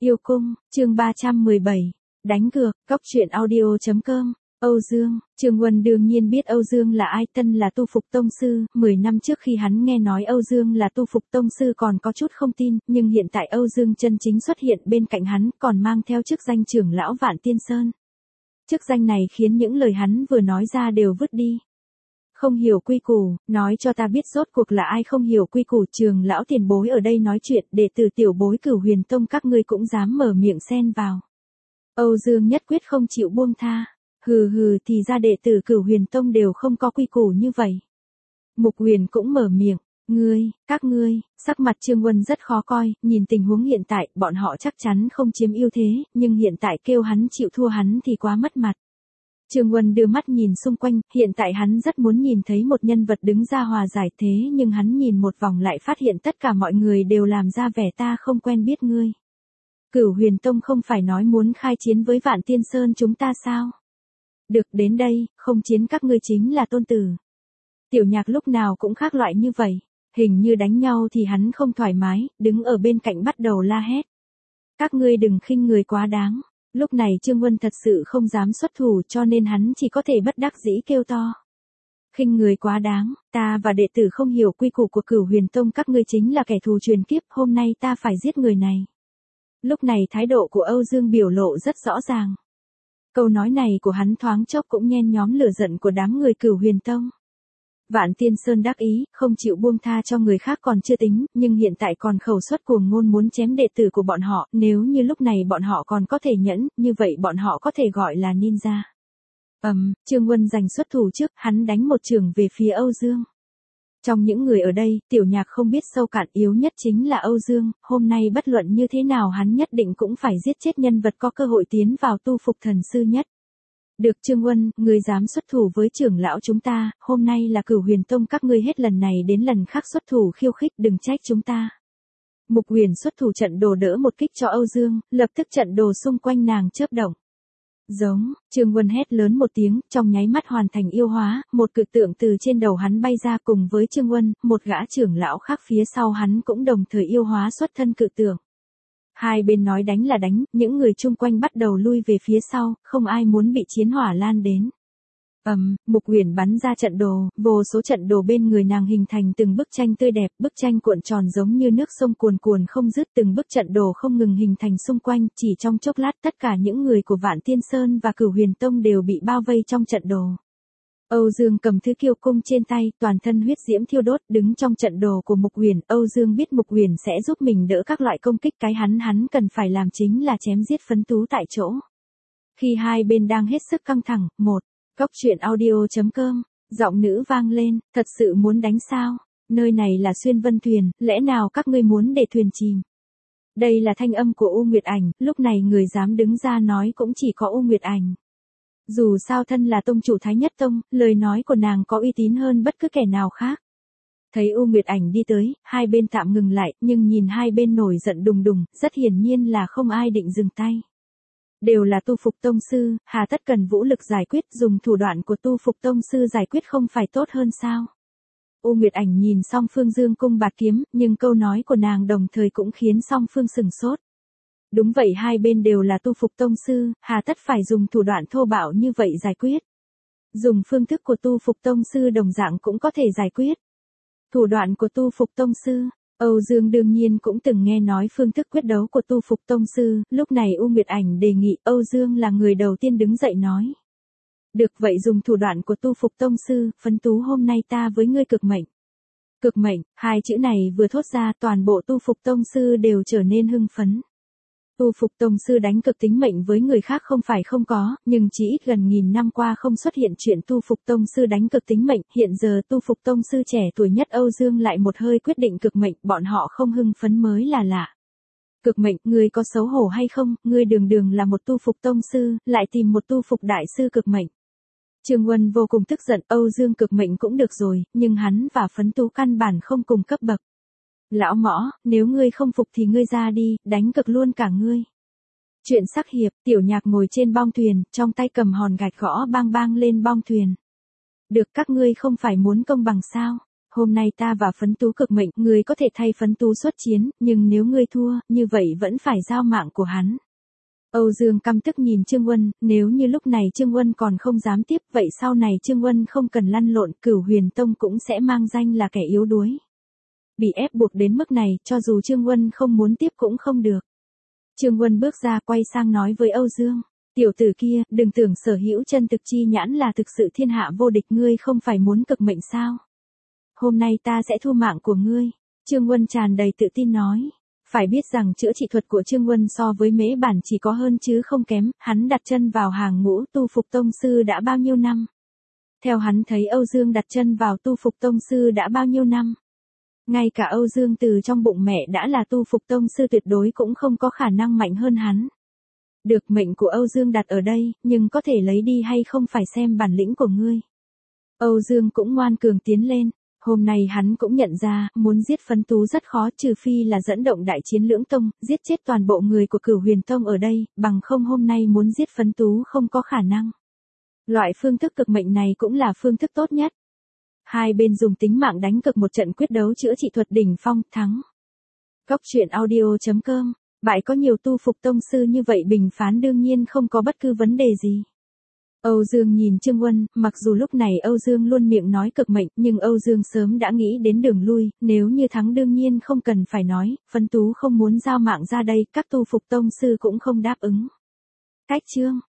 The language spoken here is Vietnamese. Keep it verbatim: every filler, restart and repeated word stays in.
Yêu cung, chương ba trăm mười bảy, đánh cược, cóc truyện audio chấm com. Âu Dương, Trương Huân đương nhiên biết Âu Dương là ai, tân là tu phục tông sư, mười năm trước khi hắn nghe nói Âu Dương là tu phục tông sư còn có chút không tin, nhưng hiện tại Âu Dương chân chính xuất hiện bên cạnh hắn còn mang theo chức danh trưởng lão Vạn Tiên Sơn. Chức danh này khiến những lời hắn vừa nói ra đều vứt đi. Không hiểu quy củ, nói cho ta biết rốt cuộc là ai không hiểu quy củ. Trường lão tiền bối ở đây nói chuyện, đệ tử tiểu bối Cửu Huyền Tông các ngươi cũng dám mở miệng xen vào. Âu Dương nhất quyết không chịu buông tha. Hừ hừ, thì ra đệ tử Cửu Huyền Tông đều không có quy củ như vậy. Mục Huyền cũng mở miệng, ngươi, các ngươi, sắc mặt Trương Huân rất khó coi, nhìn tình huống hiện tại, bọn họ chắc chắn không chiếm ưu thế, nhưng hiện tại kêu hắn chịu thua hắn thì quá mất mặt. Trương Huân đưa mắt nhìn xung quanh, hiện tại hắn rất muốn nhìn thấy một nhân vật đứng ra hòa giải thế nhưng hắn nhìn một vòng lại phát hiện tất cả mọi người đều làm ra vẻ ta không quen biết ngươi. Cửu Huyền Tông không phải nói muốn khai chiến với Vạn Tiên Sơn chúng ta sao? Được, đến đây, không chiến các ngươi chính là tôn tử. Tiểu Nhạc lúc nào cũng khác loại như vậy, hình như đánh nhau thì hắn không thoải mái, đứng ở bên cạnh bắt đầu la hét. Các ngươi đừng khinh người quá đáng. Lúc này Trương Huân thật sự không dám xuất thủ cho nên hắn chỉ có thể bất đắc dĩ kêu to. Khinh người quá đáng, ta và đệ tử không hiểu quy củ của Cửu Huyền Tông các ngươi chính là kẻ thù truyền kiếp, hôm nay ta phải giết người này. Lúc này thái độ của Âu Dương biểu lộ rất rõ ràng. Câu nói này của hắn thoáng chốc cũng nhen nhóm lửa giận của đám người Cửu Huyền Tông. Vạn Tiên Sơn đắc ý, không chịu buông tha cho người khác còn chưa tính, nhưng hiện tại còn khẩu suất cuồng ngôn muốn chém đệ tử của bọn họ, nếu như lúc này bọn họ còn có thể nhẫn, như vậy bọn họ có thể gọi là ninja. Ầm, um, Trương Huân giành xuất thủ trước, hắn đánh một chưởng về phía Âu Dương. Trong những người ở đây, Tiểu Nhạc không biết sâu cạn, yếu nhất chính là Âu Dương, hôm nay bất luận như thế nào hắn nhất định cũng phải giết chết nhân vật có cơ hội tiến vào tu phục thần sư nhất. Được Trương Huân, ngươi dám xuất thủ với trưởng lão chúng ta, hôm nay là Cửu Huyền Tông các ngươi hết lần này đến lần khác xuất thủ khiêu khích, đừng trách chúng ta. Mục Huyền xuất thủ trận đồ đỡ một kích cho Âu Dương, lập tức trận đồ xung quanh nàng chớp động. Giống, Trương Huân hét lớn một tiếng, trong nháy mắt hoàn thành yêu hóa, một cự tượng từ trên đầu hắn bay ra cùng với Trương Huân, một gã trưởng lão khác phía sau hắn cũng đồng thời yêu hóa xuất thân cự tượng. Hai bên nói đánh là đánh, những người chung quanh bắt đầu lui về phía sau, không ai muốn bị chiến hỏa lan đến. Ầm, um, Mục Huyền bắn ra trận đồ, vô số trận đồ bên người nàng hình thành từng bức tranh tươi đẹp, bức tranh cuộn tròn giống như nước sông cuồn cuồn không dứt, từng bức trận đồ không ngừng hình thành xung quanh, chỉ trong chốc lát tất cả những người của Vạn Tiên Sơn và Cửu Huyền Tông đều bị bao vây trong trận đồ. Âu Dương cầm thứ kiêu cung trên tay, toàn thân huyết diễm thiêu đốt, đứng trong trận đồ của Mục Huyền. Âu Dương biết Mục Huyền sẽ giúp mình đỡ các loại công kích, cái hắn hắn cần phải làm chính là chém giết phấn tú tại chỗ. Khi hai bên đang hết sức căng thẳng, một, cóc truyện audio chấm com, giọng nữ vang lên, thật sự muốn đánh sao? Nơi này là Xuyên Vân Thuyền, lẽ nào các ngươi muốn để thuyền chìm? Đây là thanh âm của U Nguyệt Ảnh, lúc này người dám đứng ra nói cũng chỉ có U Nguyệt Ảnh. Dù sao thân là tông chủ Thái Nhất Tông, lời nói của nàng có uy tín hơn bất cứ kẻ nào khác. Thấy U Nguyệt Ảnh đi tới, hai bên tạm ngừng lại, nhưng nhìn hai bên nổi giận đùng đùng, rất hiển nhiên là không ai định dừng tay. Đều là tu phục tông sư, hà tất cần vũ lực giải quyết, dùng thủ đoạn của tu phục tông sư giải quyết không phải tốt hơn sao? U Nguyệt Ảnh nhìn Song Phương dương cung bạt kiếm, nhưng câu nói của nàng đồng thời cũng khiến Song Phương sửng sốt. Đúng vậy, hai bên đều là tu phục tông sư, hà tất phải dùng thủ đoạn thô bạo như vậy giải quyết. Dùng phương thức của tu phục tông sư đồng dạng cũng có thể giải quyết. Thủ đoạn của tu phục tông sư, Âu Dương đương nhiên cũng từng nghe nói phương thức quyết đấu của tu phục tông sư, lúc này U Nguyệt Ảnh đề nghị, Âu Dương là người đầu tiên đứng dậy nói. Được vậy, dùng thủ đoạn của tu phục tông sư, phấn tú hôm nay ta với ngươi cực mệnh. Cực mệnh, hai chữ này vừa thốt ra toàn bộ tu phục tông sư đều trở nên hưng phấn. Tu phục tông sư đánh cực tính mệnh với người khác không phải không có, nhưng chỉ ít gần nghìn năm qua không xuất hiện chuyện tu phục tông sư đánh cực tính mệnh, hiện giờ tu phục tông sư trẻ tuổi nhất Âu Dương lại một hơi quyết định cực mệnh, bọn họ không hưng phấn mới là lạ. Cực mệnh, ngươi có xấu hổ hay không, ngươi đường đường là một tu phục tông sư, lại tìm một tu phục đại sư cực mệnh. Trương Huân vô cùng tức giận, Âu Dương cực mệnh cũng được rồi, nhưng hắn và phấn tú căn bản không cùng cấp bậc. Lão Mõ, nếu ngươi không phục thì ngươi ra đi, đánh cực luôn cả ngươi. Chuyện sắc hiệp, Tiểu Nhạc ngồi trên bong thuyền, trong tay cầm hòn gạch gõ bang bang lên bong thuyền. Được, các ngươi không phải muốn công bằng sao? Hôm nay ta và Phấn Tú cực mệnh, ngươi có thể thay Phấn Tú xuất chiến, nhưng nếu ngươi thua, như vậy vẫn phải giao mạng của hắn. Âu Dương căm tức nhìn Trương Uân, nếu như lúc này Trương Uân còn không dám tiếp, vậy sau này Trương Uân không cần lăn lộn, Cửu Huyền Tông cũng sẽ mang danh là kẻ yếu đuối. Bị ép buộc đến mức này, cho dù Trương Uân không muốn tiếp cũng không được. Trương Uân bước ra quay sang nói với Âu Dương, tiểu tử kia, đừng tưởng sở hữu chân thực chi nhãn là thực sự thiên hạ vô địch, ngươi không phải muốn cực mệnh sao? Hôm nay ta sẽ thu mạng của ngươi. Trương Uân tràn đầy tự tin nói. Phải biết rằng chữa trị thuật của Trương Uân so với Mễ Bản chỉ có hơn chứ không kém, hắn đặt chân vào hàng ngũ tu phục tông sư đã bao nhiêu năm. Theo hắn thấy Âu Dương đặt chân vào tu phục tông sư đã bao nhiêu năm. Ngay cả Âu Dương từ trong bụng mẹ đã là tu phục tông sư tuyệt đối cũng không có khả năng mạnh hơn hắn. Được, mệnh của Âu Dương đặt ở đây, nhưng có thể lấy đi hay không phải xem bản lĩnh của ngươi. Âu Dương cũng ngoan cường tiến lên. Hôm nay hắn cũng nhận ra, muốn giết Phấn Tú rất khó, trừ phi là dẫn động đại chiến lưỡng tông, giết chết toàn bộ người của Cửu Huyền Tông ở đây, bằng không hôm nay muốn giết Phấn Tú không có khả năng. Loại phương thức cực mệnh này cũng là phương thức tốt nhất. Hai bên dùng tính mạng đánh cực một trận quyết đấu chữa trị thuật đỉnh phong, thắng. Góc truyện audio chấm com, bại có nhiều tu phục tông sư như vậy bình phán đương nhiên không có bất cứ vấn đề gì. Âu Dương nhìn Trương Uân, mặc dù lúc này Âu Dương luôn miệng nói cực mệnh, nhưng Âu Dương sớm đã nghĩ đến đường lui, nếu như thắng đương nhiên không cần phải nói, Phấn Tú không muốn giao mạng ra đây, các tu phục tông sư cũng không đáp ứng. Cách chương